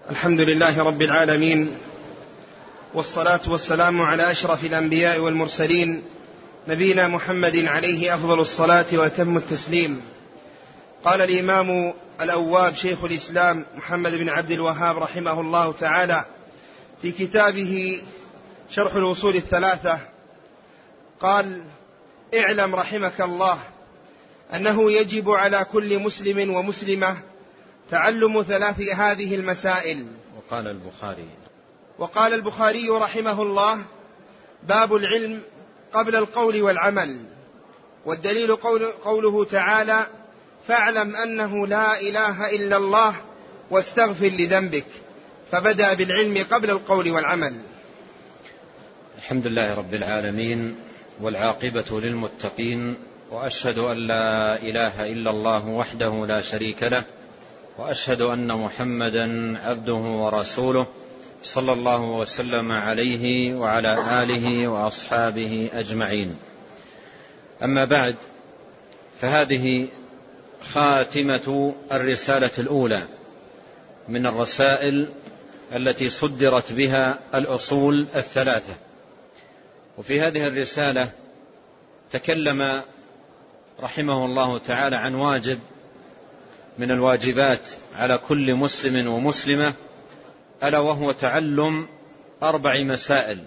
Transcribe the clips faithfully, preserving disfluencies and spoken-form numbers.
الحمد لله رب العالمين، والصلاة والسلام على أشرف الأنبياء والمرسلين، نبينا محمد عليه أفضل الصلاة وأتم التسليم. قال الإمام الأواب شيخ الإسلام محمد بن عبد الوهاب رحمه الله تعالى في كتابه شرح الأصول الثلاثة، قال: اعلم رحمك الله أنه يجب على كل مسلم ومسلمة تعلم ثلاث هذه المسائل. وقال البخاري وقال البخاري رحمه الله: باب العلم قبل القول والعمل. والدليل قول قوله تعالى: فاعلم أنه لا إله إلا الله واستغفر لذنبك، فبدأ بالعلم قبل القول والعمل. الحمد لله رب العالمين، والعاقبة للمتقين، وأشهد أن لا إله إلا الله وحده لا شريك له، وأشهد أن محمدا عبده ورسوله صلى الله وسلم عليه وعلى آله وأصحابه أجمعين. أما بعد، فهذه خاتمة الرسالة الأولى من الرسائل التي صدرت بها الأصول الثلاثة. وفي هذه الرسالة تكلم رحمه الله تعالى عن واجب من الواجبات على كل مسلم ومسلمة، ألا وهو تعلم أربع مسائل.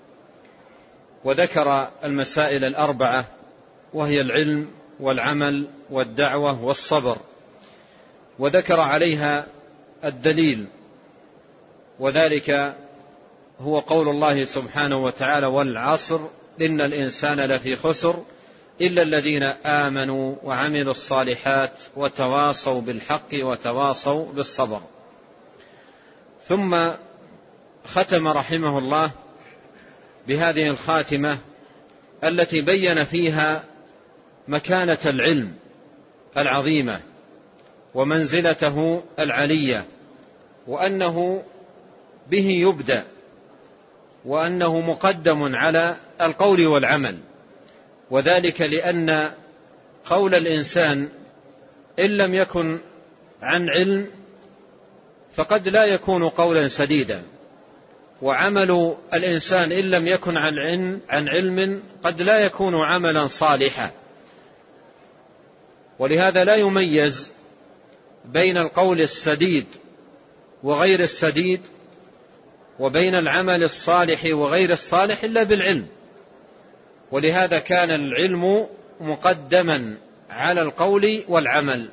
وذكر المسائل الأربعة، وهي العلم والعمل والدعوة والصبر، وذكر عليها الدليل، وذلك هو قول الله سبحانه وتعالى: والعصر إن الإنسان لفي خسر إلا الذين آمنوا وعملوا الصالحات وتواصوا بالحق وتواصوا بالصبر. ثم ختم رحمه الله بهذه الخاتمة التي بين فيها مكانة العلم العظيمة ومنزلته العلية، وأنه به يبدأ، وأنه مقدم على القول والعمل. وذلك لأن قول الإنسان إن لم يكن عن علم فقد لا يكون قولا سديدا، وعمل الإنسان إن لم يكن عن علم, عن علم قد لا يكون عملا صالحا. ولهذا لا يميز بين القول السديد وغير السديد، وبين العمل الصالح وغير الصالح إلا بالعلم. ولهذا كان العلم مقدما على القول والعمل.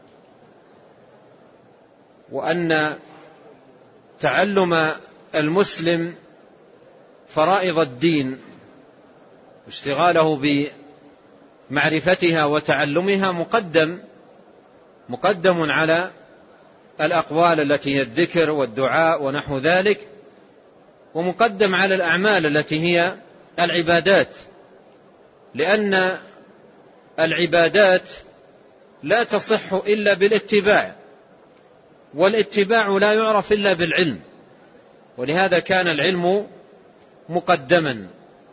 وأن تعلم المسلم فرائض الدين واشتغاله بمعرفتها وتعلمها مقدم مقدم على الأقوال التي هي الذكر والدعاء ونحو ذلك، ومقدم على الأعمال التي هي العبادات، لأن العبادات لا تصح إلا بالاتباع، والاتباع لا يعرف إلا بالعلم. ولهذا كان العلم مقدما.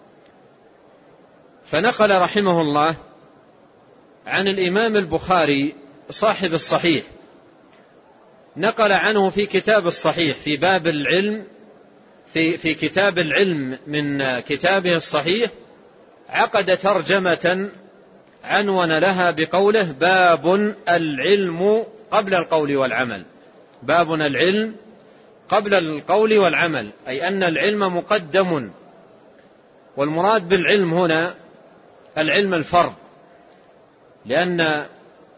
فنقل رحمه الله عن الإمام البخاري صاحب الصحيح، نقل عنه في كتاب الصحيح في باب العلم، في, في كتاب العلم من كتابه الصحيح، عقد ترجمة عنون لها بقوله: باب العلم قبل القول والعمل. باب العلم قبل القول والعمل، أي أن العلم مقدم. والمراد بالعلم هنا العلم الفرض، لأن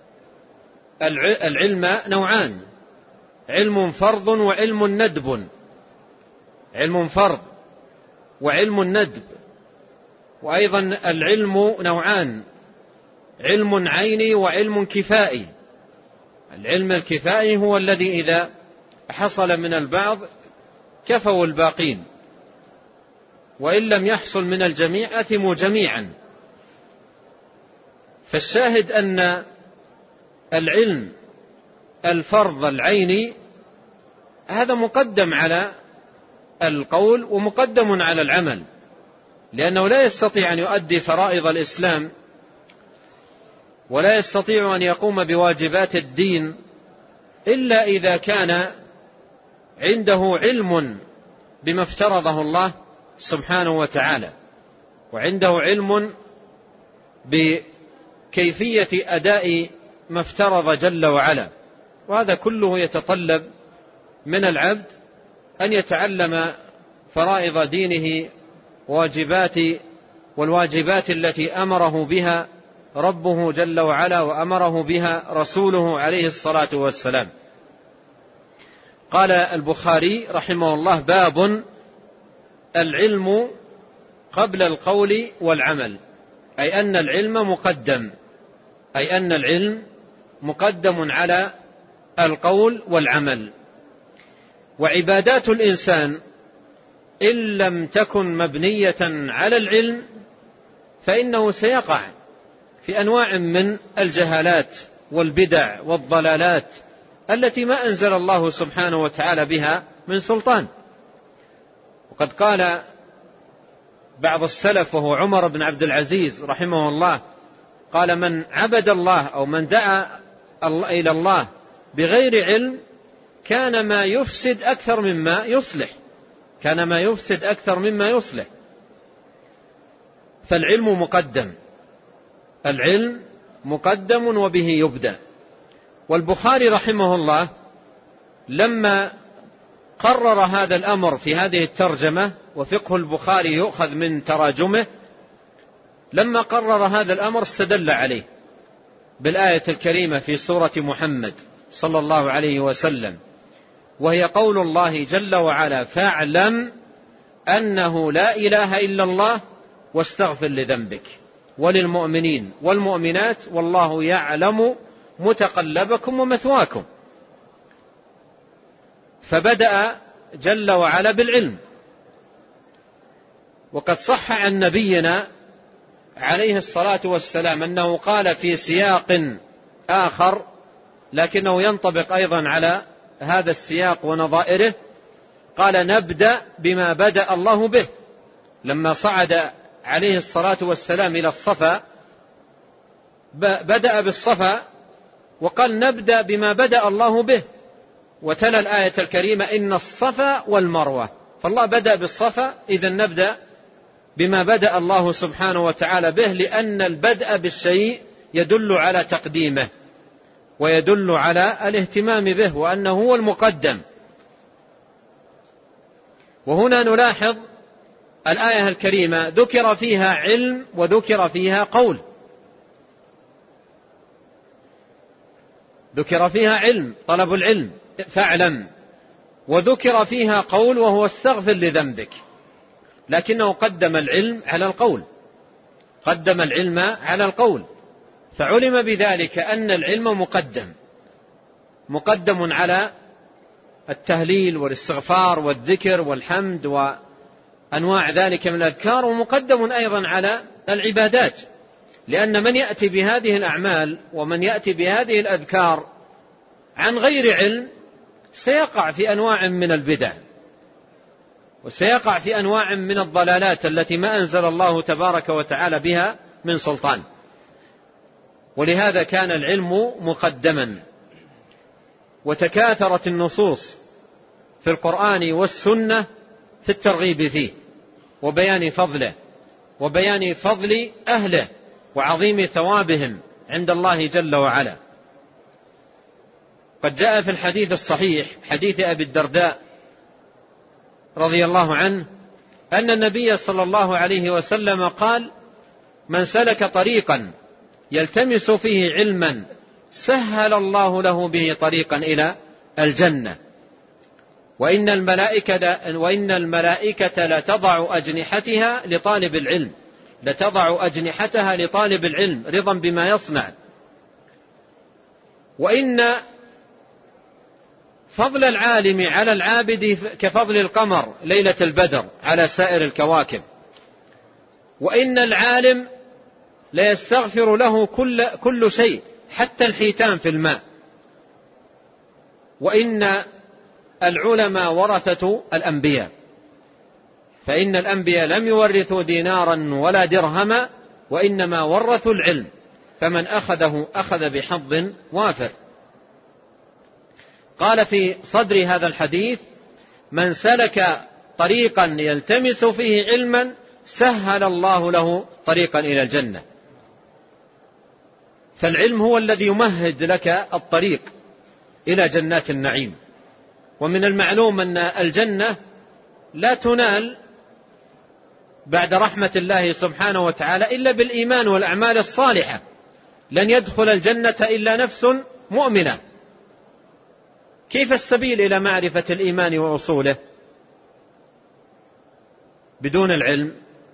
العلم نوعان: علم فرض وعلم ندب. علم فرض وعلم ندب. وأيضا العلم نوعان: علم عيني وعلم كفائي. العلم الكفائي هو الذي إذا حصل من البعض كفوا الباقين، وإن لم يحصل من الجميع أثموا جميعا. فالشاهد أن العلم الفرض العيني هذا مقدم على القول ومقدم على العمل، لأنه لا يستطيع أن يؤدي فرائض الإسلام ولا يستطيع أن يقوم بواجبات الدين إلا إذا كان عنده علم بما افترضه الله سبحانه وتعالى، وعنده علم بكيفية أداء ما افترض جل وعلا. وهذا كله يتطلب من العبد أن يتعلم فرائض دينه واجبات والواجبات التي أمره بها ربه جل وعلا وأمره بها رسوله عليه الصلاة والسلام. قال البخاري رحمه الله: باب العلم قبل القول والعمل، أي أن العلم مقدم أي أن العلم مقدم على القول والعمل. وعبادات الإنسان إن لم تكن مبنية على العلم فإنه سيقع في أنواع من الجهالات والبدع والضلالات التي ما أنزل الله سبحانه وتعالى بها من سلطان. وقد قال بعض السلف وهو عمر بن عبد العزيز رحمه الله، قال: من عبد الله أو من دعا إلى الله بغير علم كان ما يفسد أكثر مما يصلح كان ما يفسد أكثر مما يصلح. فالعلم مقدم العلم مقدم وبه يبدأ. والبخاري رحمه الله لما قرر هذا الأمر في هذه الترجمة، وفقه البخاري يؤخذ من تراجمه، لما قرر هذا الأمر استدل عليه بالآية الكريمة في سورة محمد صلى الله عليه وسلم، وهي قول الله جل وعلا: فاعلم أنه لا إله إلا الله واستغفر لذنبك وللمؤمنين والمؤمنات والله يعلم متقلبكم ومثواكم. فبدأ جل وعلا بالعلم. وقد صح عن نبينا عليه الصلاة والسلام أنه قال في سياق آخر لكنه ينطبق أيضا على هذا السياق ونظائره، قال: نبدأ بما بدأ الله به. لما صعد عليه الصلاة والسلام إلى الصفا بدأ بالصفا وقال: نبدأ بما بدأ الله به، وتلا الآية الكريمة: إن الصفا والمروة. فالله بدأ بالصفا، إذن نبدأ بما بدأ الله سبحانه وتعالى به، لأن البدء بالشيء يدل على تقديمه ويدل على الاهتمام به وأنه هو المقدم. وهنا نلاحظ الآية الكريمة ذكر فيها علم وذكر فيها قول. ذكر فيها علم، طلب العلم، فاعلم، وذكر فيها قول وهو استغفر لذنبك، لكنه قدم العلم على القول قدم العلم على القول فعلم بذلك أن العلم مقدم مقدم على التهليل والاستغفار والذكر والحمد وأنواع ذلك من الأذكار، ومقدم أيضا على العبادات، لأن من يأتي بهذه الأعمال ومن يأتي بهذه الأذكار عن غير علم سيقع في أنواع من البدع وسيقع في أنواع من الضلالات التي ما أنزل الله تبارك وتعالى بها من سلطان. ولهذا كان العلم مقدما، وتكاثرت النصوص في القرآن والسنة في الترغيب فيه وبيان فضله وبيان فضل أهله وعظيم ثوابهم عند الله جل وعلا. قد جاء في الحديث الصحيح حديث أبي الدرداء رضي الله عنه أن النبي صلى الله عليه وسلم قال: من سلك طريقا يلتمس فيه علما سهل الله له به طريقا إلى الجنة، وإن الملائكة, وإن الملائكة لتضع أجنحتها لطالب العلم لتضع أجنحتها لطالب العلم رضا بما يصنع، وإن فضل العالم على العابد كفضل القمر ليلة البدر على سائر الكواكب، وإن العالم لا يستغفر له كل, كل شيء حتى الحيتان في الماء، وإن العلماء ورثة الأنبياء، فإن الأنبياء لم يورثوا دينارا ولا درهما وإنما ورثوا العلم، فمن أخذه أخذ بحظ وافر. قال في صدر هذا الحديث: من سلك طريقا يلتمس فيه علما سهل الله له طريقا إلى الجنة. فالعلم هو الذي يمهد لك الطريق إلى جنات النعيم. ومن المعلوم أن الجنة لا تنال بعد رحمة الله سبحانه وتعالى إلا بالإيمان والأعمال الصالحة. لن يدخل الجنة إلا نفس مؤمنة. كيف السبيل إلى معرفة الإيمان وأصوله بدون العلم؟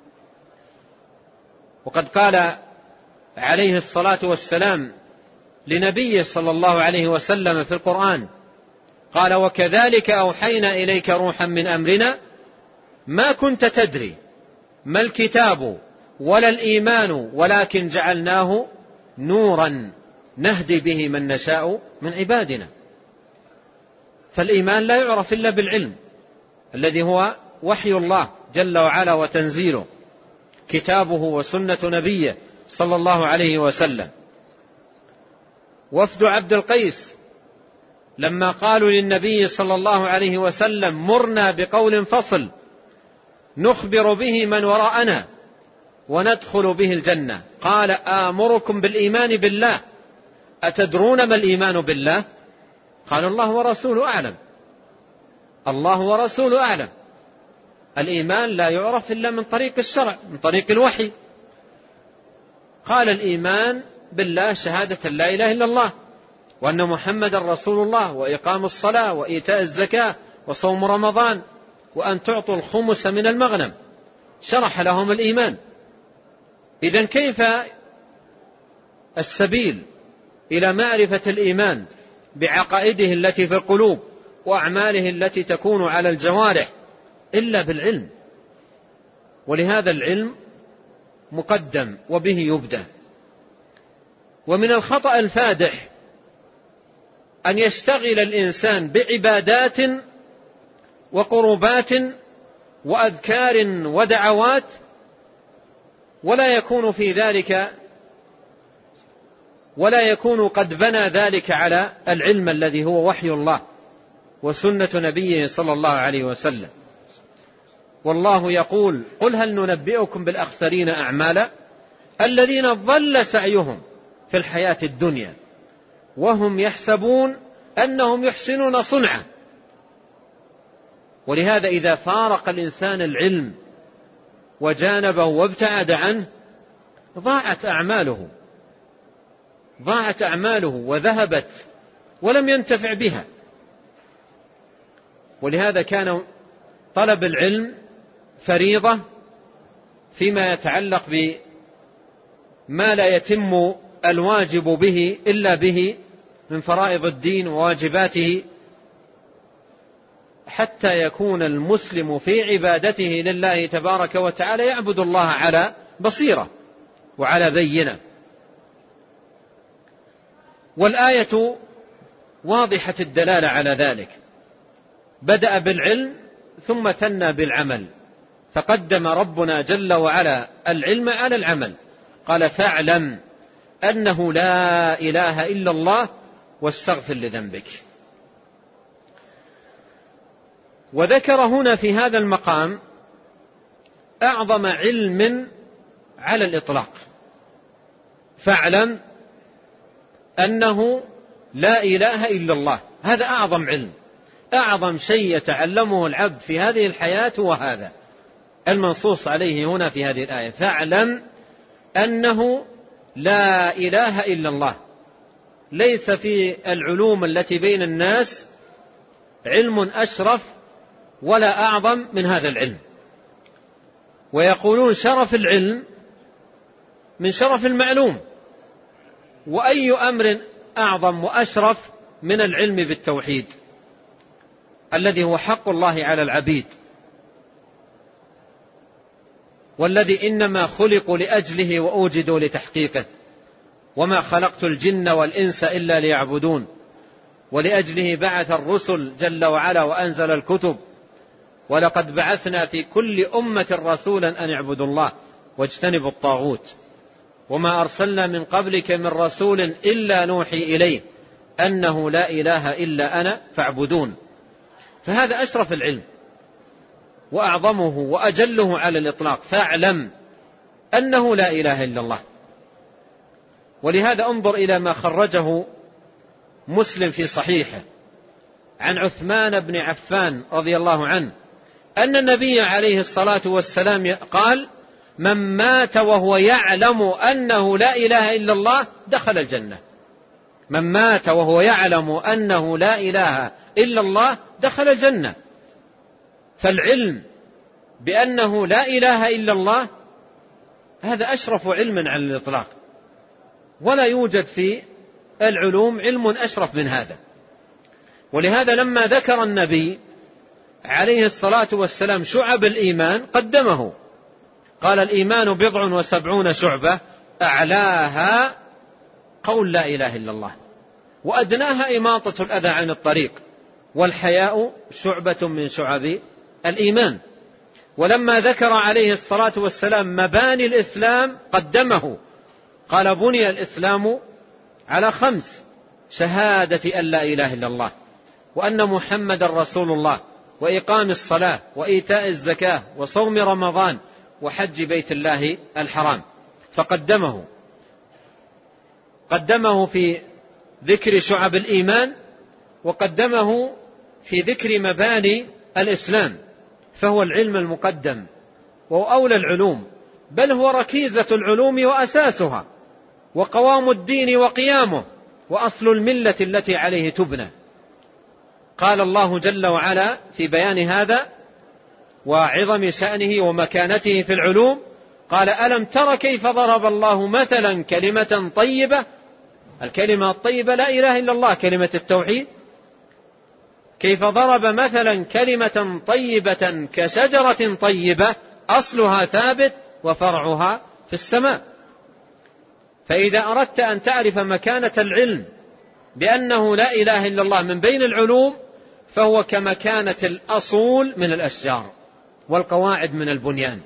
وقد قال عليه الصلاة والسلام لنبيه صلى الله عليه وسلم في القرآن، قال: وكذلك أوحينا إليك روحا من أمرنا ما كنت تدري ما الكتاب ولا الإيمان ولكن جعلناه نورا نهدي به من نشاء من عبادنا. فالإيمان لا يعرف إلا بالعلم الذي هو وحي الله جل وعلا وتنزيله، كتابه وسنة نبيه صلى الله عليه وسلم. وفد عبد القيس لما قالوا للنبي صلى الله عليه وسلم: مرنا بقول فصل نخبر به من وراءنا وندخل به الجنة، قال: آمركم بالإيمان بالله، أتدرون ما الإيمان بالله؟ قال: الله ورسوله أعلم. الله ورسوله أعلم. الإيمان لا يعرف إلا من طريق الشرع، من طريق الوحي. قال: الإيمان بالله شهادة لا إله إلا الله وأن محمد رسول الله وإقام الصلاة وإيتاء الزكاة وصوم رمضان وأن تعطوا الخمس من المغنم. شرح لهم الإيمان. إذن كيف السبيل إلى معرفة الإيمان بعقائده التي في القلوب وأعماله التي تكون على الجوارح إلا بالعلم؟ ولهذا العلم مقدم وبه يبدأ. ومن الخطأ الفادح أن يشتغل الإنسان بعبادات وقربات وأذكار ودعوات ولا يكون في ذلك ولا يكون قد بنى ذلك على العلم الذي هو وحي الله وسنة نبيه صلى الله عليه وسلم. والله يقول: قل هل ننبئكم بالأخسرين أعمالا الذين ضل سعيهم في الحياة الدنيا وهم يحسبون أنهم يحسنون صنعا. ولهذا إذا فارق الإنسان العلم وجانبه وابتعد عنه ضاعت أعماله ضاعت أعماله وذهبت ولم ينتفع بها. ولهذا كان طلب العلم فريضة فيما يتعلق بما لا يتم الواجب به إلا به من فرائض الدين وواجباته، حتى يكون المسلم في عبادته لله تبارك وتعالى يعبد الله على بصيرة وعلى بينة. والآية واضحة الدلالة على ذلك. بدأ بالعلم ثم ثنى بالعمل، فقدم ربنا جل وعلا العلم على العمل. قال: فاعلم أنه لا إله إلا الله واستغفر لذنبك. وذكر هنا في هذا المقام أعظم علم على الإطلاق. فاعلم أنه لا إله إلا الله، هذا أعظم علم، أعظم شيء يتعلمه العبد في هذه الحياة، وهذا المنصوص عليه هنا في هذه الآية. فاعلم أنه لا إله إلا الله. ليس في العلوم التي بين الناس علم أشرف ولا أعظم من هذا العلم. ويقولون شرف العلم من شرف المعلوم، وأي أمر أعظم وأشرف من العلم بالتوحيد الذي هو حق الله على العبيد، والذي إنما خلقوا لأجله وأوجدوا لتحقيقه، وما خلقت الجن والإنس إلا ليعبدون. ولأجله بعث الرسل جل وعلا وأنزل الكتب. ولقد بعثنا في كل أمة رسولا أن اعبدوا الله واجتنبوا الطاغوت، وما أرسلنا من قبلك من رسول إلا نوحي إليه أنه لا إله إلا أنا فاعبدون. فهذا أشرف العلم وأعظمه وأجله على الإطلاق. فاعلم أنه لا إله إلا الله. ولهذا انظر إلى ما خرجه مسلم في صحيحه عن عثمان بن عفان رضي الله عنه أن النبي عليه الصلاة والسلام قال: من مات وهو يعلم أنه لا إله إلا الله دخل الجنة. من مات وهو يعلم أنه لا إله إلا الله دخل الجنة. فالعلم بأنه لا إله إلا الله هذا أشرف علم على الإطلاق، ولا يوجد في العلوم علم أشرف من هذا. ولهذا لما ذكر النبي عليه الصلاة والسلام شعب الإيمان قدمه، قال: الإيمان بضع وسبعون شعبة أعلاها قول لا إله إلا الله وأدناها إماطة الأذى عن الطريق والحياء شعبة من شعب الإيمان. ولما ذكر عليه الصلاة والسلام مباني الإسلام قدمه، قال: بني الإسلام على خمس: شهادة أن لا إله إلا الله وأن محمد رسول الله وإقام الصلاة وإيتاء الزكاة وصوم رمضان وحج بيت الله الحرام. فقدمه قدمه في ذكر شعب الإيمان، وقدمه في ذكر مباني الإسلام، فهو العلم المقدم وهو أولى العلوم، بل هو ركيزة العلوم وأساسها وقوام الدين وقيامه وأصل الملة التي عليه تبنى. قال الله جل وعلا في بيان هذا وعظم شأنه ومكانته في العلوم، قال: ألم تر كيف ضرب الله مثلا كلمة طيبة. الكلمة الطيبة لا إله إلا الله، كلمة التوحيد. كيف ضرب مثلا كلمة طيبة كشجرة طيبة أصلها ثابت وفرعها في السماء. فإذا أردت أن تعرف مكانة العلم بأنه لا إله إلا الله من بين العلوم، فهو كمكانة الأصول من الأشجار والقواعد من البنيان.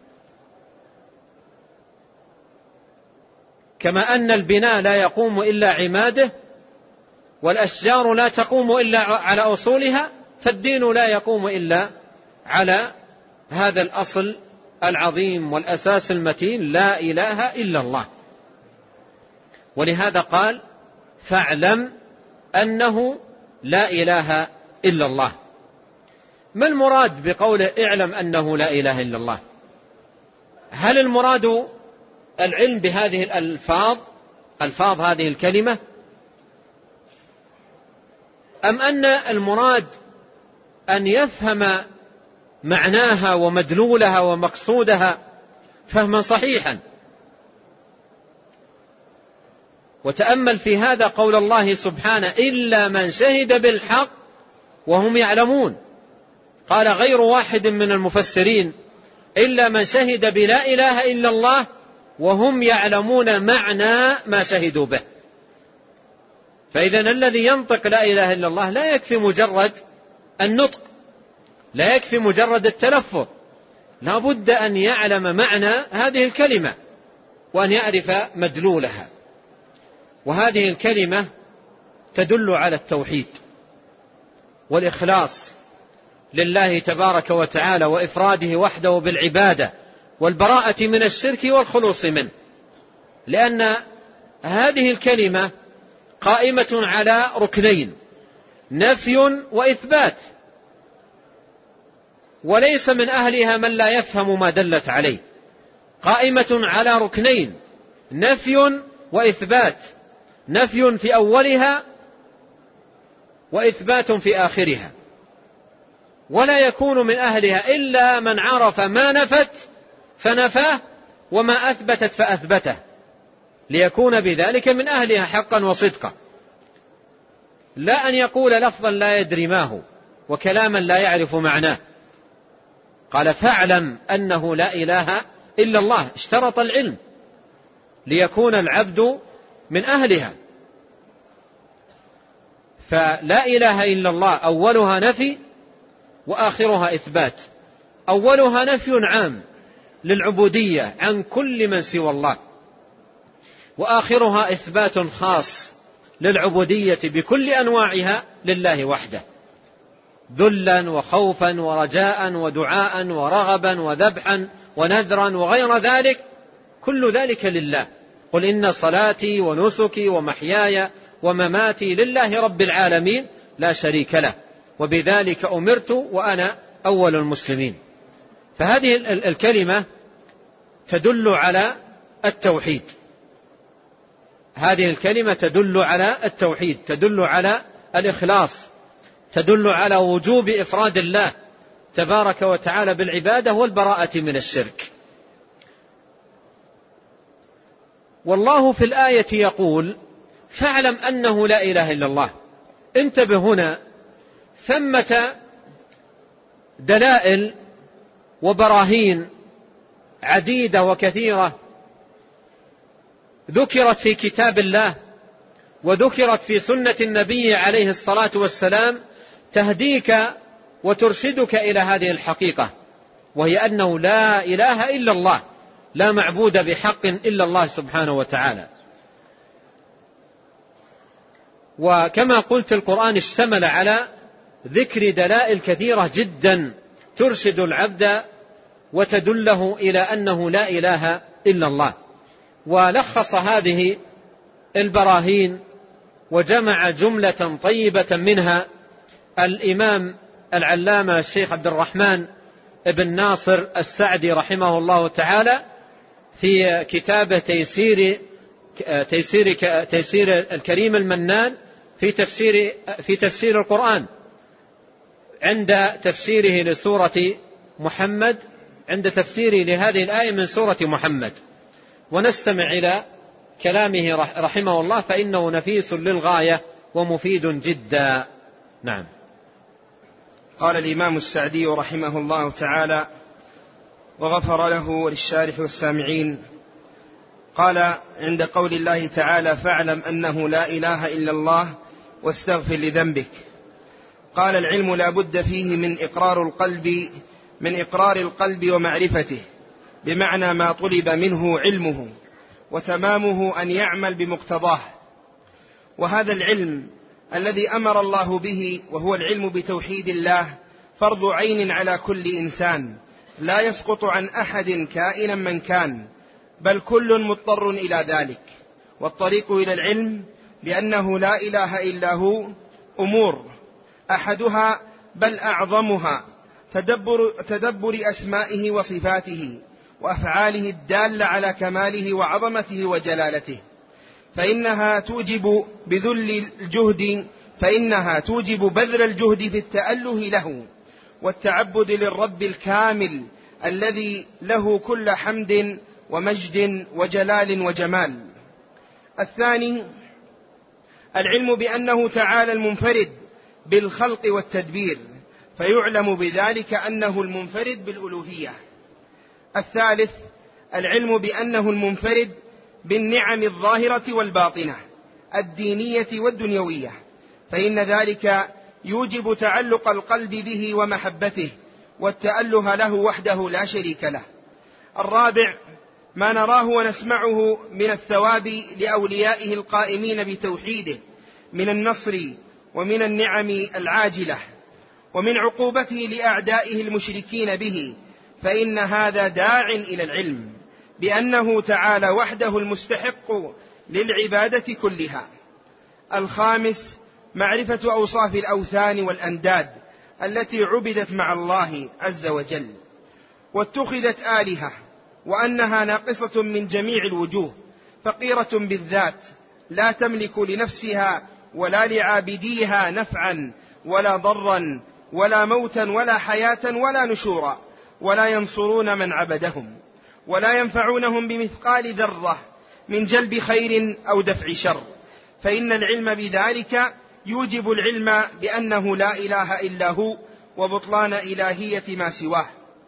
كما أن البناء لا يقوم إلا عماده، والأشجار لا تقوم إلا على أصولها، فالدين لا يقوم إلا على هذا الأصل العظيم والأساس المتين: لا إله إلا الله. ولهذا قال: فاعلم أنه لا إله إلا الله. ما المراد بقوله اعلم أنه لا إله إلا الله؟ هل المراد العلم بهذه الألفاظ، ألفاظ هذه الكلمة، أم أن المراد أن يفهم معناها ومدلولها ومقصودها فهما صحيحا؟ وتأمل في هذا قول الله سبحانه: إلا من شهد بالحق وهم يعلمون. قال غير واحد من المفسرين: إلا من شهد بلا إله إلا الله وهم يعلمون معنى ما شهدوا به. فإذا الذي ينطق لا إله إلا الله لا يكفي مجرد النطق، لا يكفي مجرد التلفظ، لا بد أن يعلم معنى هذه الكلمة وأن يعرف مدلولها. وهذه الكلمة تدل على التوحيد والإخلاص لله تبارك وتعالى وإفراده وحده بالعبادة والبراءة من الشرك والخلوص منه، لأن هذه الكلمة قائمة على ركنين: نفي وإثبات، وليس من أهلها من لا يفهم ما دلت عليه. قائمة على ركنين: نفي وإثبات، نفي في أولها وإثبات في آخرها، ولا يكون من أهلها إلا من عرف ما نفت فنفاه وما أثبتت فأثبته، ليكون بذلك من أهلها حقا وصدقا، لا أن يقول لفظا لا يدري ما هو وكلاما لا يعرف معناه. قال: فاعلم أنه لا إله إلا الله. اشترط العلم ليكون العبد من أهلها. فلا إله إلا الله أولها نفي وآخرها إثبات. أولها نفي عام للعبودية عن كل من سوى الله، وآخرها إثبات خاص للعبودية بكل أنواعها لله وحده، ذلا وخوفا ورجاء ودعاء ورغبا وذبحا ونذرا وغير ذلك، كل ذلك لله. قل إن صلاتي ونسكي ومحياي ومماتي لله رب العالمين لا شريك له وبذلك أمرت وأنا أول المسلمين. فهذه الكلمة تدل على التوحيد، هذه الكلمة تدل على التوحيد، تدل على الإخلاص، تدل على وجوب إفراد الله تبارك وتعالى بالعبادة والبراءة من الشرك. والله في الآية يقول فاعلم أنه لا إله إلا الله. انتبه، هنا ثمة دلائل وبراهين عديدة وكثيرة ذكرت في كتاب الله وذكرت في سنة النبي عليه الصلاة والسلام تهديك وترشدك إلى هذه الحقيقة، وهي أنه لا إله إلا الله، لا معبود بحق إلا الله سبحانه وتعالى. وكما قلت القرآن اشتمل على ذكر دلائل كثيرة جدا ترشد العبد وتدله إلى أنه لا إله إلا الله. ولخص هذه البراهين وجمع جملة طيبة منها الإمام العلامة الشيخ عبد الرحمن بن ناصر السعدي رحمه الله تعالى في كتابه تيسير تيسير تيسير الكريم المنان في تفسير في تفسير القرآن، عند تفسيره لسورة محمد، عند تفسيره لهذه الآية من سورة محمد. ونستمع إلى كلامه رحمه الله فإنه نفيس للغاية ومفيد جدا. نعم. قال الإمام السعدي رحمه الله تعالى وغفر له وللشارح والسامعين، قال عند قول الله تعالى فاعلم أنه لا إله إلا الله واستغفر لذنبك، قال العلم لا بد فيه من إقرار القلب من إقرار القلب ومعرفته، بمعنى ما طلب منه علمه، وتمامه أن يعمل بمقتضاه. وهذا العلم الذي أمر الله به وهو العلم بتوحيد الله فرض عين على كل إنسان، لا يسقط عن أحد كائنا من كان، بل كل مضطر إلى ذلك. والطريق إلى العلم بأنه لا إله إلا هو أمور، أحدها بل أعظمها تدبر, تدبر أسمائه وصفاته وأفعاله الدالة على كماله وعظمته وجلالته، فإنها توجب بذل الجهد فإنها توجب بذل الجهد في التأله له والتعبد للرب الكامل الذي له كل حمد ومجد وجلال وجمال. الثاني العلم بأنه تعالى المنفرد بالخلق والتدبير، فيعلم بذلك أنه المنفرد بالألوهية. الثالث العلم بأنه المنفرد بالنعم الظاهرة والباطنة الدينية والدنيوية، فإن ذلك يوجب تعلق القلب به ومحبته والتأله له وحده لا شريك له. الرابع ما نراه ونسمعه من الثواب لأوليائه القائمين بتوحيده من النصر ومن النعم العاجلة، ومن عقوبته لأعدائه المشركين به، فإن هذا داع إلى العلم بأنه تعالى وحده المستحق للعبادة كلها. الخامس معرفة أوصاف الأوثان والأنداد التي عبدت مع الله عز وجل واتخذت آلهة، وأنها ناقصة من جميع الوجوه، فقيرة بالذات، لا تملك لنفسها ولا لعابديها نفعا ولا ضرا ولا موتا ولا حياة ولا نشورا، ولا ينصرون من عبدهم ولا ينفعونهم بمثقال ذرة من جلب خير أو دفع شر، فإن العلم بذلك يوجب العلم بأنه لا إله إلا هو وبطلان إلهية ما سواه.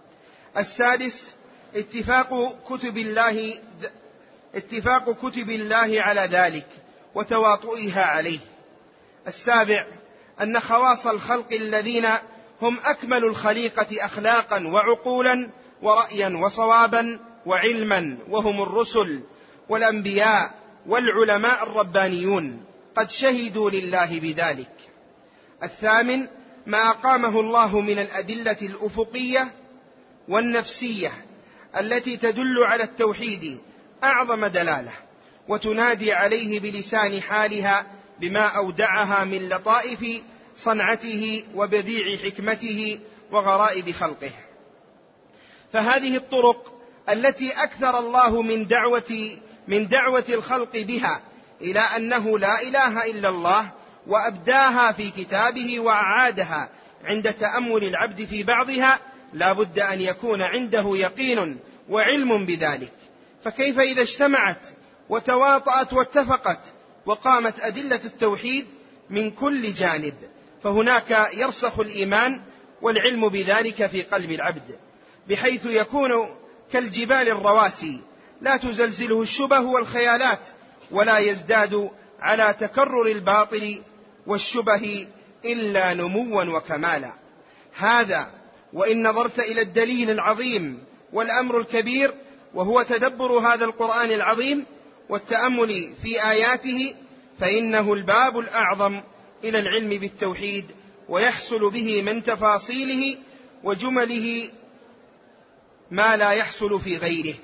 السادس اتفاق كتب الله اتفاق كتب الله على ذلك وتواطؤها عليه. السابع أن خواص الخلق الذين هم أكمل الخليقة أخلاقا وعقولا ورأيا وصوابا وعلما، وهم الرسل والأنبياء والعلماء الربانيون، قد شهدوا لله بذلك. الثامن ما أقامه الله من الأدلة الأفقية والنفسية التي تدل على التوحيد أعظم دلالة، وتنادي عليه بلسان حالها بما أودعها من لطائف صنعته وبديع حكمته وغرائب خلقه. فهذه الطرق التي أكثر الله من دعوة من دعوة الخلق بها إلى أنه لا إله إلا الله، وأبداها في كتابه وأعادها عند تأمل العبد في بعضها، لا بد أن يكون عنده يقين وعلم بذلك. فكيف إذا اجتمعت وتواطأت واتفقت وقامت أدلة التوحيد من كل جانب؟ فهناك يرسخ الإيمان والعلم بذلك في قلب العبد، بحيث يكون كالجبال الرواسي لا تزلزله الشبه والخيالات، ولا يزداد على تكرر الباطل والشبه إلا نموا وكمالا. هذا وإن نظرت إلى الدليل العظيم والأمر الكبير، وهو تدبر هذا القرآن العظيم والتأمل في آياته، فإنه الباب الأعظم إلى العلم بالتوحيد، ويحصل به من تفاصيله وجمله ما لا يحصل في غيره.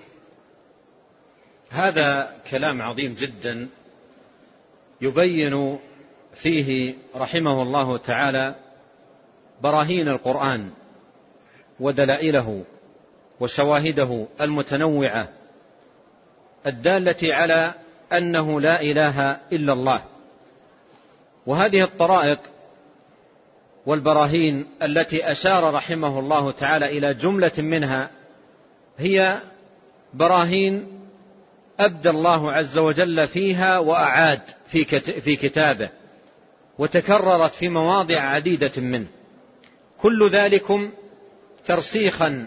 هذا كلام عظيم جدا يبين فيه رحمه الله تعالى براهين القرآن ودلائله وشواهده المتنوعة الدالة على أنه لا إله إلا الله. وهذه الطرائق والبراهين التي أشار رحمه الله تعالى إلى جملة منها هي براهين أبدى الله عز وجل فيها وأعاد في كتابه، وتكررت في مواضع عديدة منه، كل ذلكم ترسيخا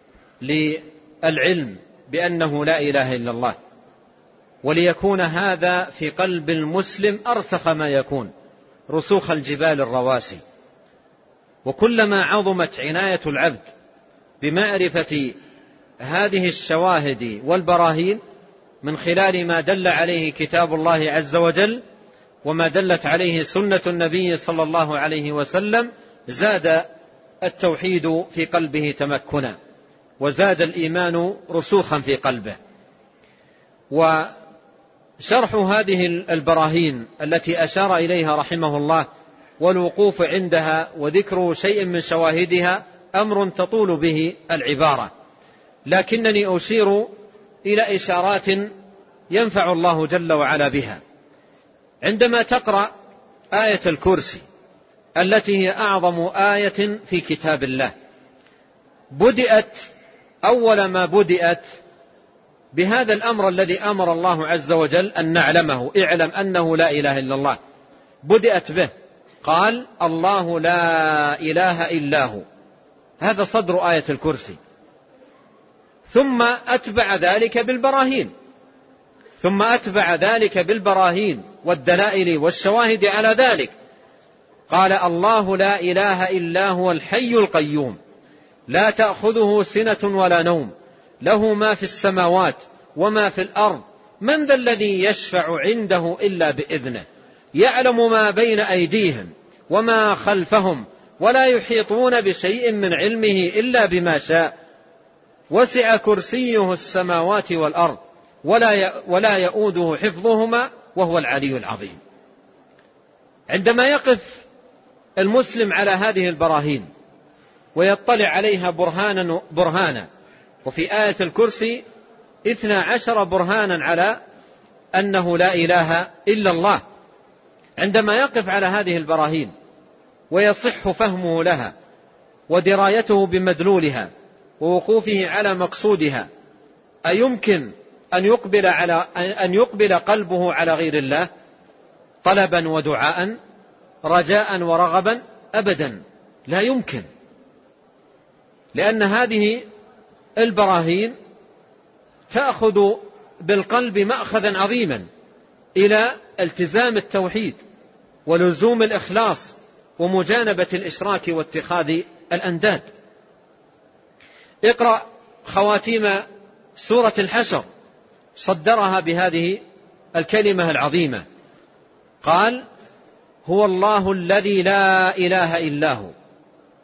للعلم بأنه لا إله إلا الله، وليكون هذا في قلب المسلم أرسخ ما يكون، رسوخ الجبال الرواسي. وكلما عظمت عناية العبد بمعرفة هذه الشواهد والبراهين من خلال ما دل عليه كتاب الله عز وجل وما دلت عليه سنة النبي صلى الله عليه وسلم، زاد التوحيد في قلبه تمكنا، وزاد الإيمان رسوخا في قلبه. وشرح هذه البراهين التي أشار إليها رحمه الله والوقوف عندها وذكر شيء من شواهدها أمر تطول به العبارة، لكنني أشير إلى إشارات ينفع الله جل وعلا بها. عندما تقرأ آية الكرسي التي هي أعظم آية في كتاب الله، بدأت أول ما بدأت بهذا الأمر الذي أمر الله عز وجل أن نعلمه، اعلم أنه لا إله إلا الله، بدأت به، قال الله لا إله إلا هو، هذا صدر آية الكرسي. ثم أتبع ذلك بالبراهين ثم أتبع ذلك بالبراهين والدلائل والشواهد على ذلك، قال الله لا إله إلا هو الحي القيوم لا تأخذه سنة ولا نوم له ما في السماوات وما في الأرض من ذا الذي يشفع عنده إلا بإذنه يعلم ما بين أيديهم وما خلفهم ولا يحيطون بشيء من علمه إلا بما شاء وسع كرسيه السماوات والأرض ولا يؤوده حفظهما وهو العلي العظيم. عندما يقف المسلم على هذه البراهين ويطلع عليها برهانا برهانا، وفي آية الكرسي اثنى عشر برهانا على أنه لا إله إلا الله، عندما يقف على هذه البراهين ويصح فهمه لها ودرايته بمدلولها ووقوفه على مقصودها، أيمكن أن يقبل, على أن يقبل قلبه على غير الله طلبا ودعاء رجاء ورغبا؟ أبدا لا يمكن، لأن هذه البراهين تأخذ بالقلب مأخذا عظيما إلى التزام التوحيد ولزوم الإخلاص ومجانبة الإشراك واتخاذ الأنداد. اقرأ خواتيم سورة الحشر، صدرها بهذه الكلمة العظيمة، قال هو الله الذي لا إله إلا هو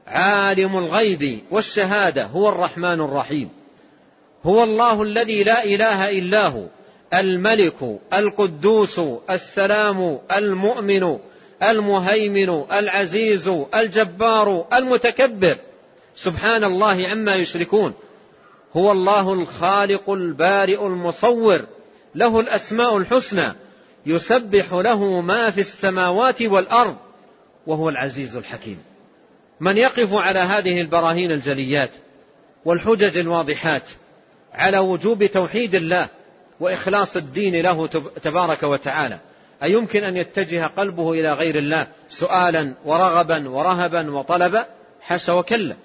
عالم الغيب والشهادة هو الرحمن الرحيم، هو الله الذي لا إله إلا هو، الملك القدوس السلام المؤمن المهيمن العزيز الجبار المتكبر، سبحان الله عما يشركون، هو الله الخالق البارئ المصور، له الأسماء الحسنى، يسبح له ما في السماوات والأرض، وهو العزيز الحكيم. من يقف على هذه البراهين الجليات والحجج الواضحات على وجوب توحيد الله وإخلاص الدين له تبارك وتعالى، أيمكن أن يتجه قلبه إلى غير الله سؤالا ورغبا ورهبا وطلبا؟ حاشا وكلا.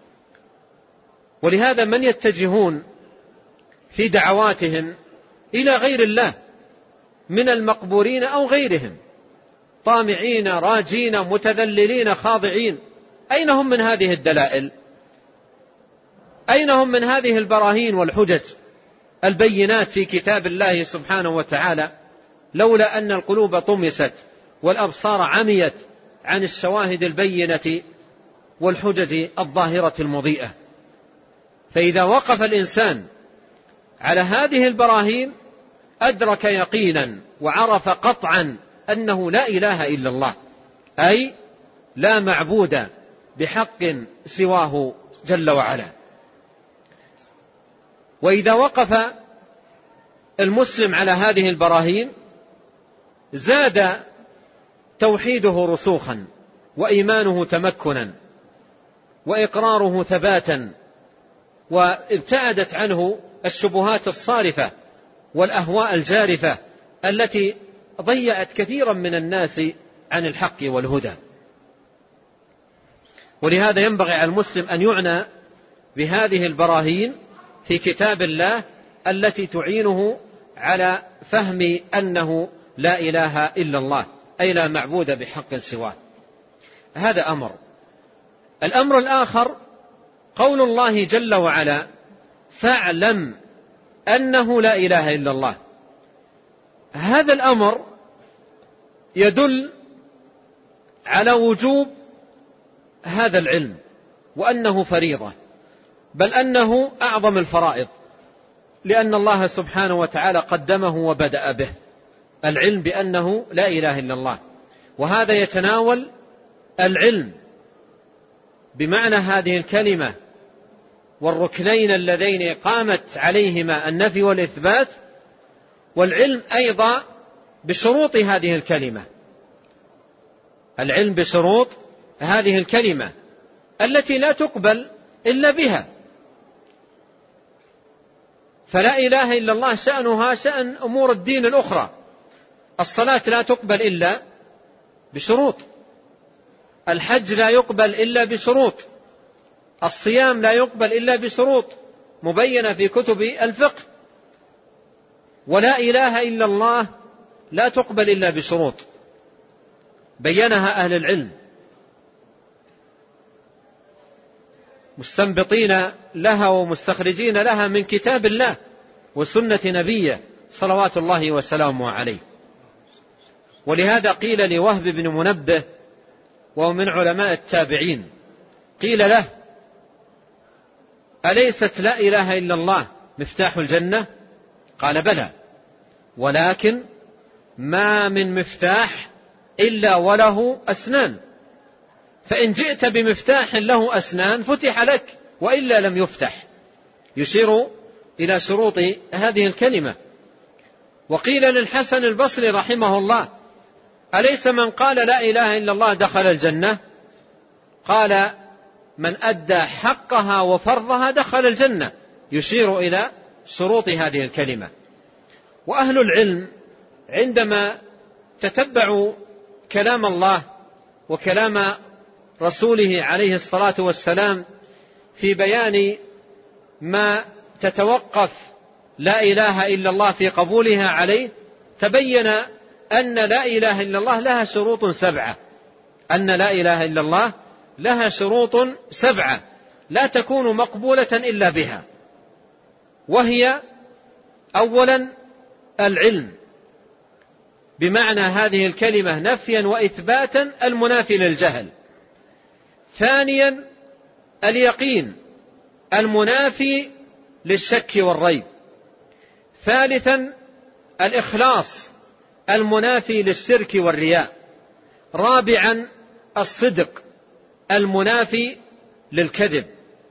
ولهذا من يتجهون في دعواتهم إلى غير الله من المقبورين أو غيرهم، طامعين راجين متذللين خاضعين، أين هم من هذه الدلائل؟ أين هم من هذه البراهين والحجج البينات في كتاب الله سبحانه وتعالى، لولا أن القلوب طمست والأبصار عميت عن الشواهد البينة والحجج الظاهرة المضيئة. فإذا وقف الإنسان على هذه البراهين أدرك يقينا وعرف قطعا أنه لا إله إلا الله، أي لا معبود بحق سواه جل وعلا. وإذا وقف المسلم على هذه البراهين زاد توحيده رسوخا، وإيمانه تمكنا، وإقراره ثباتا، وابتعدت عنه الشبهات الصارفة والأهواء الجارفة التي ضيعت كثيرا من الناس عن الحق والهدى. ولهذا ينبغي على المسلم أن يعنى بهذه البراهين في كتاب الله التي تعينه على فهم أنه لا إله إلا الله، أي لا معبود بحق سواه. هذا أمر. الأمر الآخر قول الله جل وعلا: فاعلم أنه لا إله إلا الله. هذا الأمر يدل على وجوب هذا العلم، وأنه فريضة، بل أنه أعظم الفرائض، لأن الله سبحانه وتعالى قدمه وبدأ به، العلم بأنه لا إله إلا الله. وهذا يتناول العلم بمعنى هذه الكلمة والركنين اللذين قامت عليهما النفي والإثبات، والعلم أيضا بشروط هذه الكلمة، العلم بشروط هذه الكلمة التي لا تقبل إلا بها. فلا إله إلا الله شأنها شأن أمور الدين الأخرى. الصلاة لا تقبل إلا بشروط، الحج لا يقبل إلا بشروط، الصيام لا يقبل إلا بشروط مبينة في كتب الفقه. ولا إله إلا الله لا تقبل إلا بشروط بينها أهل العلم مستنبطين لها ومستخرجين لها من كتاب الله وسنة نبيه صلوات الله وسلامه عليه. ولهذا قيل لوهب بن منبه وهو من علماء التابعين، قيل له: أليست لا إله إلا الله مفتاح الجنة؟ قال: بلى، ولكن ما من مفتاح إلا وله أسنان، فإن جئت بمفتاح له أسنان فتح لك، وإلا لم يفتح، يشير إلى شروط هذه الكلمة. وقيل للحسن البصري رحمه الله: أليس من قال لا إله إلا الله دخل الجنة؟ قال: من أدى حقها وفرضها دخل الجنة، يشير إلى شروط هذه الكلمة. وأهل العلم عندما تتبعوا كلام الله وكلام رسوله عليه الصلاة والسلام في بيان ما تتوقف لا إله إلا الله في قبولها عليه، تبين أن لا إله إلا الله لها شروط سبعة، أن لا إله إلا الله لها شروط سبعة لا تكون مقبولة إلا بها. وهي: أولا العلم بمعنى هذه الكلمة نفيا وإثباتا المنافي للجهل. ثانيا اليقين المنافي للشك والريب. ثالثا الإخلاص المنافي للشرك والرياء. رابعا الصدق المنافي للكذب.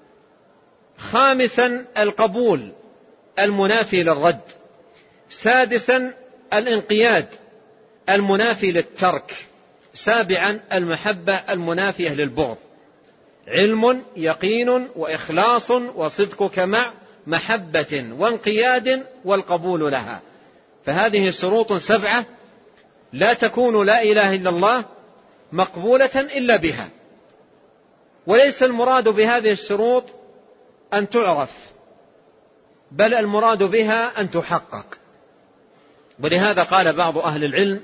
خامسا القبول المنافي للرد. سادسا الانقياد المنافي للترك. سابعا المحبة المنافية للبغض. علم يقين وإخلاص وصدقك مع محبة وانقياد والقبول لها. فهذه شروط سبعة لا تكون لا إله إلا الله مقبولة إلا بها. وليس المراد بهذه الشروط أن تعرف، بل المراد بها أن تحقق. ولهذا قال بعض أهل العلم: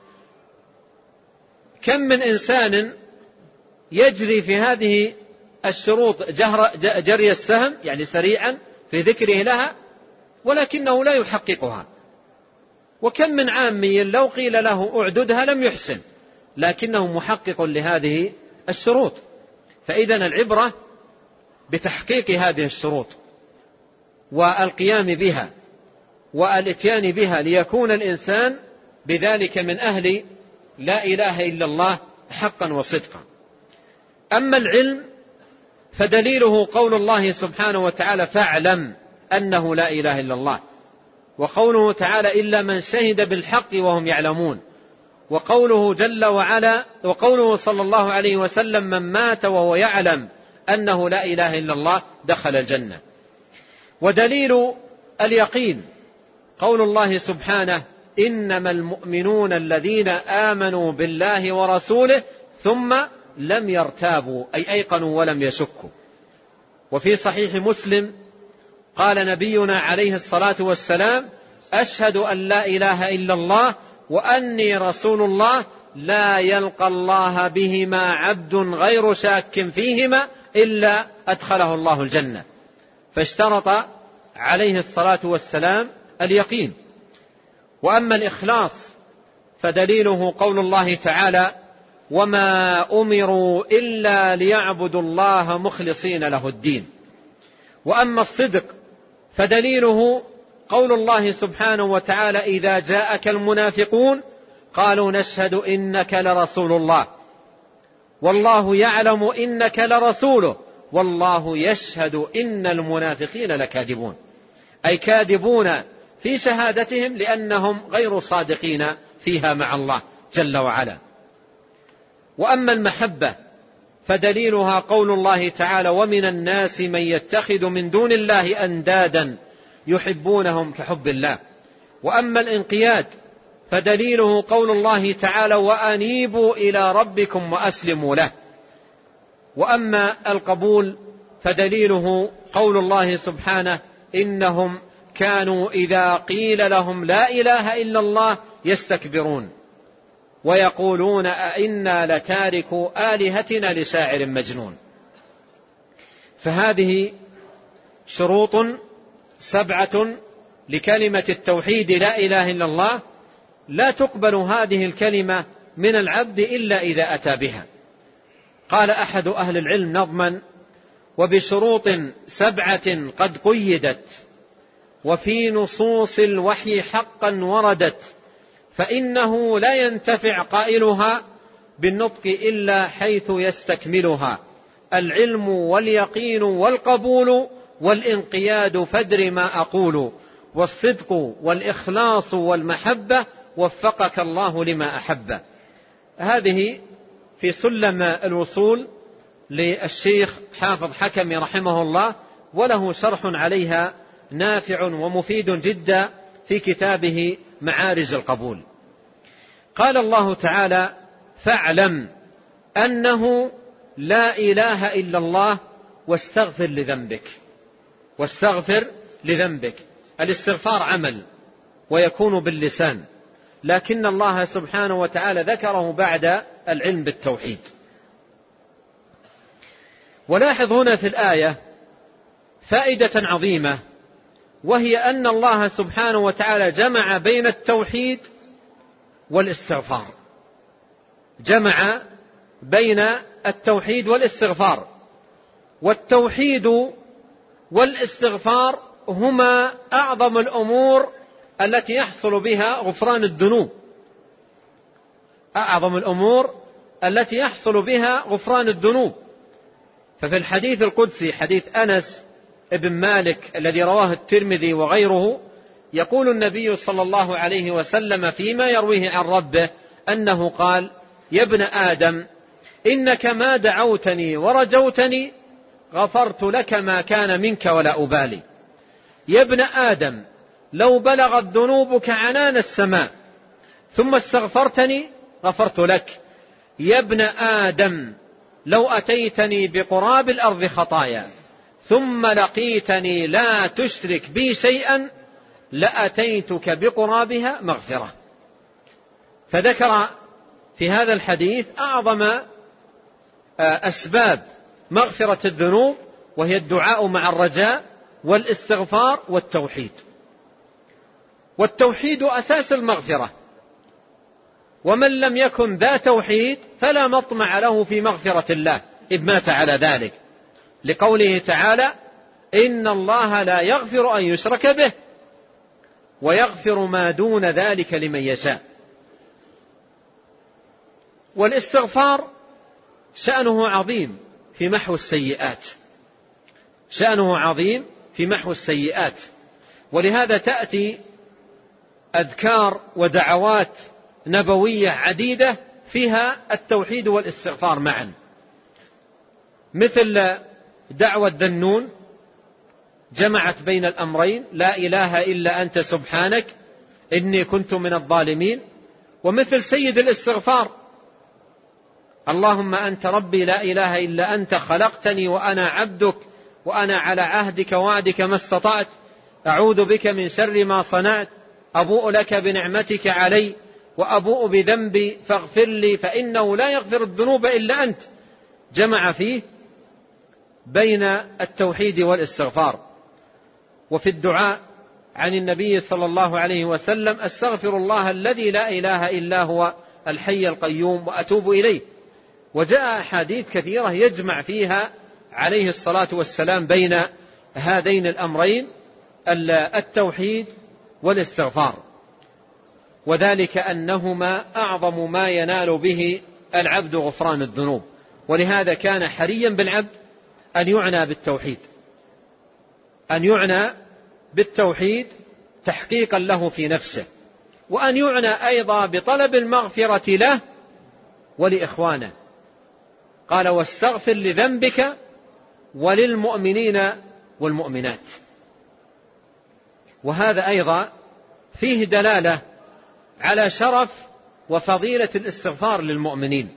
كم من إنسان يجري في هذه الشروط جري السهم، يعني سريعا في ذكره لها، ولكنه لا يحققها. وكم من عامي لو قيل له اعددها لم يحسن، لكنه محقق لهذه الشروط. فإذن العبرة بتحقيق هذه الشروط والقيام بها والاتيان بها، ليكون الإنسان بذلك من أهل لا إله إلا الله حقا وصدقا. أما العلم فدليله قول الله سبحانه وتعالى: فاعلم أنه لا إله إلا الله. وقوله تعالى: إلا من شهد بالحق وهم يعلمون. وقوله جل وعلا وقوله صلى الله عليه وسلم: من مات وهو يعلم أنه لا إله إلا الله دخل الجنة. ودليل اليقين قول الله سبحانه: إنما المؤمنون الذين آمنوا بالله ورسوله ثم لم يرتابوا، أي أيقنوا ولم يشكوا. وفي صحيح مسلم قال نبينا عليه الصلاة والسلام: أشهد أن لا إله إلا الله وأني رسول الله، لا يلقى الله بهما عبد غير شاك فيهما إلا أدخله الله الجنة. فاشترط عليه الصلاة والسلام اليقين. وأما الإخلاص فدليله قول الله تعالى: وما أمروا إلا ليعبدوا الله مخلصين له الدين. وأما الصدق فدليله قول الله سبحانه وتعالى: إذا جاءك المنافقون قالوا نشهد إنك لرسول الله والله يعلم إنك لرسوله والله يشهد إن المنافقين لكاذبون، أي كاذبون في شهادتهم لأنهم غير صادقين فيها مع الله جل وعلا. وأما المحبة فدليلها قول الله تعالى: ومن الناس من يتخذ من دون الله أندادا يحبونهم كحب الله. وأما الانقياد فدليله قول الله تعالى: وأنيبوا إلى ربكم وأسلموا له. وأما القبول فدليله قول الله سبحانه: إنهم كانوا إذا قيل لهم لا إله إلا الله يستكبرون ويقولون أئنا لتاركوا آلهتنا لشاعر مجنون. فهذه شروط سبعة لكلمة التوحيد لا إله إلا الله، لا تقبل هذه الكلمة من العبد إلا إذا أتى بها. قال أحد أهل العلم نظما: وبشروط سبعة قد قيدت وفي نصوص الوحي حقا وردت، فإنه لا ينتفع قائلها بالنطق إلا حيث يستكملها: العلم واليقين والقبول والانقياد فادر ما أقول، والصدق والإخلاص والمحبة وفقك الله لما أحب. هذه في سلم الوصول للشيخ حافظ حكمي رحمه الله، وله شرح عليها نافع ومفيد جدا في كتابه معارج القبول. قال الله تعالى: فاعلم أنه لا إله إلا الله واستغفر لذنبك. واستغفر لذنبك، الاستغفار عمل ويكون باللسان، لكن الله سبحانه وتعالى ذكره بعد العلم بالتوحيد. ولاحظ هنا في الآية فائدة عظيمة، وهي أن الله سبحانه وتعالى جمع بين التوحيد والاستغفار، جمع بين التوحيد والاستغفار. والتوحيد والاستغفار هما أعظم الأمور التي يحصل بها غفران الذنوب، أعظم الأمور التي يحصل بها غفران الذنوب. ففي الحديث القدسي حديث أنس ابن مالك الذي رواه الترمذي وغيره، يقول النبي صلى الله عليه وسلم فيما يرويه عن ربه أنه قال: يا ابن آدم إنك ما دعوتني ورجوتني غفرت لك ما كان منك ولا أبالي. يا ابن آدم لو بلغت ذنوبك عنان السماء ثم استغفرتني غفرت لك. يا ابن آدم لو أتيتني بقراب الأرض خطايا ثم لقيتني لا تشرك بي شيئا لأتيتك بقرابها مغفرة. فذكر في هذا الحديث أعظم أسباب مغفرة الذنوب، وهي الدعاء مع الرجاء والاستغفار والتوحيد. والتوحيد أساس المغفرة، ومن لم يكن ذا توحيد فلا مطمع له في مغفرة الله إذ مات على ذلك، لقوله تعالى: إن الله لا يغفر أن يشرك به ويغفر ما دون ذلك لمن يشاء. والاستغفار شأنه عظيم في محو السيئات، شأنه عظيم في محو السيئات، ولهذا تأتي أذكار ودعوات نبوية عديدة فيها التوحيد والاستغفار معا، مثل دعوة ذنون جمعت بين الأمرين: لا إله إلا أنت سبحانك إني كنت من الظالمين. ومثل سيد الاستغفار: اللهم أنت ربي لا إله إلا أنت خلقتني وأنا عبدك وأنا على عهدك وعدك ما استطعت أعوذ بك من شر ما صنعت أبوء لك بنعمتك علي وأبوء بذنبي فاغفر لي فإنه لا يغفر الذنوب إلا أنت. جمع فيه بين التوحيد والاستغفار. وفي الدعاء عن النبي صلى الله عليه وسلم: أستغفر الله الذي لا إله إلا هو الحي القيوم وأتوب إليه. وجاء أحاديث كثيرة يجمع فيها عليه الصلاة والسلام بين هذين الأمرين التوحيد والاستغفار، وذلك أنهما أعظم ما ينال به العبد غفران الذنوب. ولهذا كان حريا بالعبد أن يعنى بالتوحيد، أن يعنى بالتوحيد تحقيقا له في نفسه، وأن يعنى أيضا بطلب المغفرة له ولإخوانه. قال: واستغفر لذنبك وللمؤمنين والمؤمنات. وهذا أيضا فيه دلالة على شرف وفضيلة الاستغفار للمؤمنين،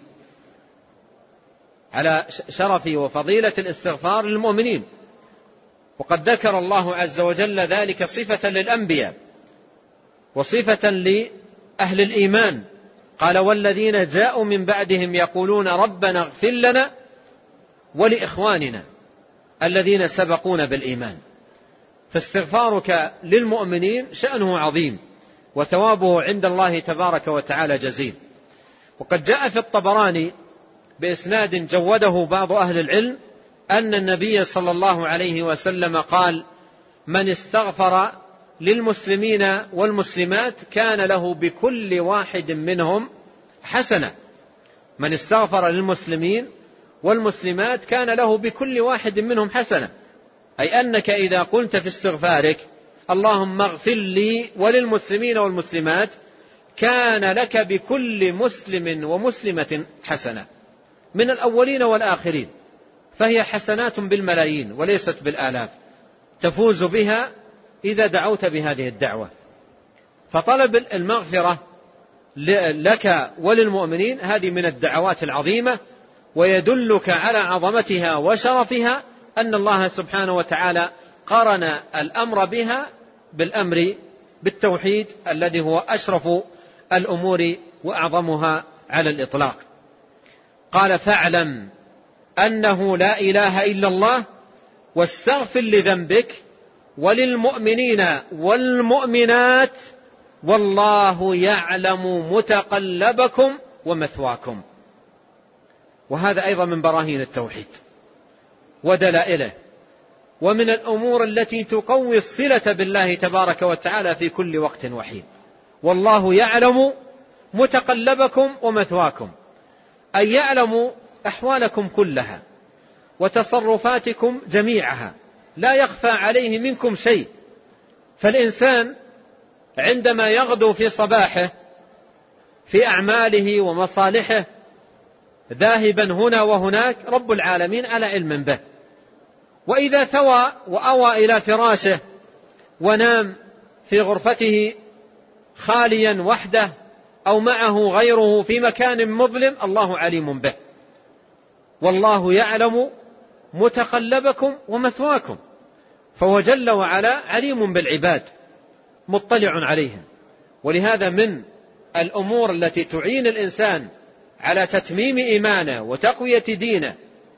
على شرف وفضيلة الاستغفار للمؤمنين. وقد ذكر الله عز وجل ذلك صفة للأنبياء وصفة لأهل الإيمان. قال: والذين جاءوا من بعدهم يقولون ربنا اغفر لنا ولإخواننا الذين سبقونا بالإيمان. فاستغفارك للمؤمنين شأنه عظيم وثوابه عند الله تبارك وتعالى جزيل. وقد جاء في الطبراني بإسناد جوده بعض أهل العلم أن النبي صلى الله عليه وسلم قال: من استغفر للمسلمين والمسلمات كان له بكل واحد منهم حسنة. من استغفر للمسلمين والمسلمات كان له بكل واحد منهم حسنة، أي أنك إذا قلت في استغفارك اللهم اغفر لي وللمسلمين والمسلمات كان لك بكل مسلم ومسلمة حسنة من الأولين والآخرين، فهي حسنات بالملايين وليست بالآلاف تفوز بها إذا دعوت بهذه الدعوة. فطلب المغفرة لك وللمؤمنين هذه من الدعوات العظيمة، ويدلك على عظمتها وشرفها أن الله سبحانه وتعالى قرن الأمر بها بالأمر بالتوحيد الذي هو أشرف الأمور وأعظمها على الإطلاق. قال: فاعلم أنه لا إله إلا الله واستغفر لذنبك وللمؤمنين والمؤمنات والله يعلم متقلبكم ومثواكم. وهذا أيضا من براهين التوحيد، ودلائله، ومن الأمور التي تقوي الصلة بالله تبارك وتعالى في كل وقت وحين. والله يعلم متقلبكم ومثواكم، أي يعلم أحوالكم كلها وتصرفاتكم جميعها، لا يخفى عليه منكم شيء. فالإنسان عندما يغدو في صباحه في أعماله ومصالحه ذاهبا هنا وهناك، رب العالمين على علم به. وإذا ثوى وأوى إلى فراشه ونام في غرفته خاليا وحده أو معه غيره في مكان مظلم، الله عليم به. والله يعلم متقلبكم ومثواكم، فهو جل وعلا عليم بالعباد مطلع عليهم. ولهذا من الأمور التي تعين الإنسان على تتميم إيمانه وتقوية دينه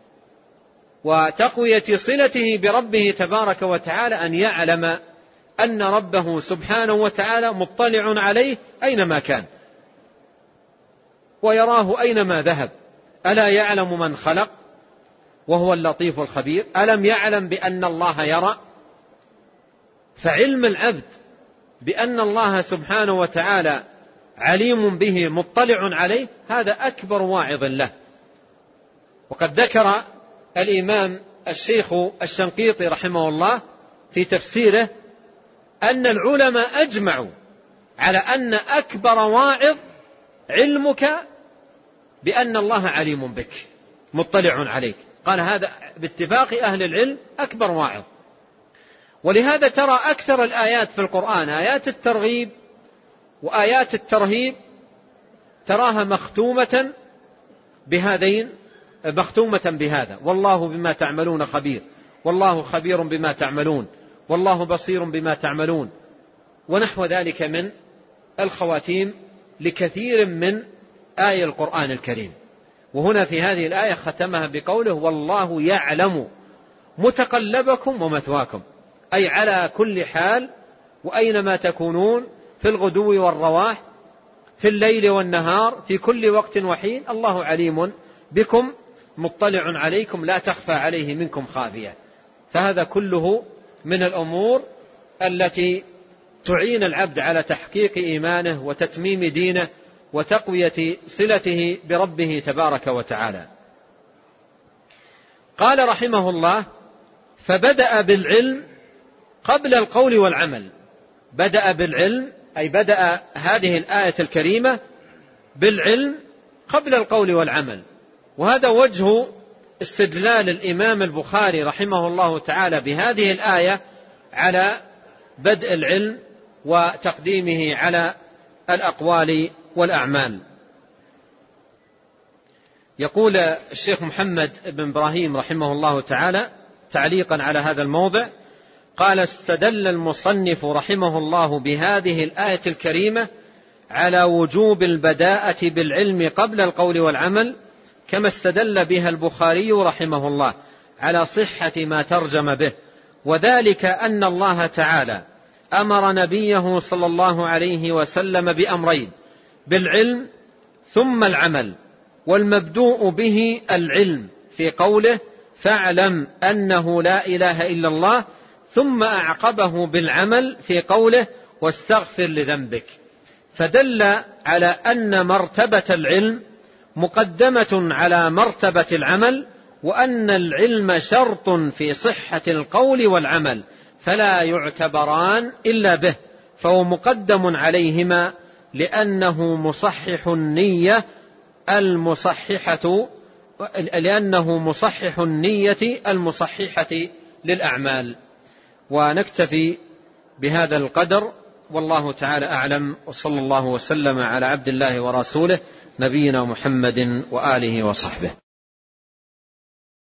وتقوية صلته بربه تبارك وتعالى أن يعلم أن ربه سبحانه وتعالى مطلع عليه أينما كان ويراه أينما ذهب. ألا يعلم من خلق وهو اللطيف الخبير؟ ألم يعلم بأن الله يرى؟ فعلم العبد بأن الله سبحانه وتعالى عليم به مطلع عليه هذا أكبر واعظ له. وقد ذكر الإمام الشيخ الشنقيطي رحمه الله في تفسيره أن العلماء أجمعوا على أن أكبر واعظ علمك بأن الله عليم بك مطلع عليك. قال هذا باتفاق أهل العلم أكبر واعظ. ولهذا ترى أكثر الآيات في القرآن، آيات الترغيب وآيات الترهيب، تراها مختومة بهذين مختومة بهذا: والله بما تعملون خبير، والله خبير بما تعملون، والله بصير بما تعملون، ونحو ذلك من الخواتيم لكثير من آية القرآن الكريم. وهنا في هذه الآية ختمها بقوله: والله يعلم متقلبكم ومثواكم، أي على كل حال وأينما تكونون، في الغدو والرواح، في الليل والنهار، في كل وقت وحين، الله عليم بكم مطلع عليكم لا تخفى عليه منكم خافية. فهذا كله من الأمور التي تعين العبد على تحقيق إيمانه وتتميم دينه وتقوية صلته بربه تبارك وتعالى. قال رحمه الله: فبدأ بالعلم قبل القول والعمل. بدأ بالعلم أي بدأ هذه الآية الكريمة بالعلم قبل القول والعمل. وهذا وجه استدلال الإمام البخاري رحمه الله تعالى بهذه الآية على بدء العلم وتقديمه على الأقوال والأعمال. يقول الشيخ محمد بن إبراهيم رحمه الله تعالى تعليقا على هذا الموضع: قال: استدل المصنف رحمه الله بهذه الآية الكريمة على وجوب البداءة بالعلم قبل القول والعمل، كما استدل بها البخاري رحمه الله على صحة ما ترجم به، وذلك أن الله تعالى أمر نبيه صلى الله عليه وسلم بأمرين: بالعلم ثم العمل، والمبدوء به العلم في قوله: فاعلم أنه لا إله إلا الله، ثم أعقبه بالعمل في قوله: واستغفر لذنبك. فدل على أن مرتبة العلم مقدمة على مرتبة العمل، وأن العلم شرط في صحة القول والعمل، فلا يعتبران إلا به، فهو مقدم عليهما لأنه مصحح النية المصححة لأنه مصحح النية المصححة للأعمال. ونكتفي بهذا القدر، والله تعالى أعلم، وصلى الله وسلم على عبد الله ورسوله نبينا محمد وآله وصحبه.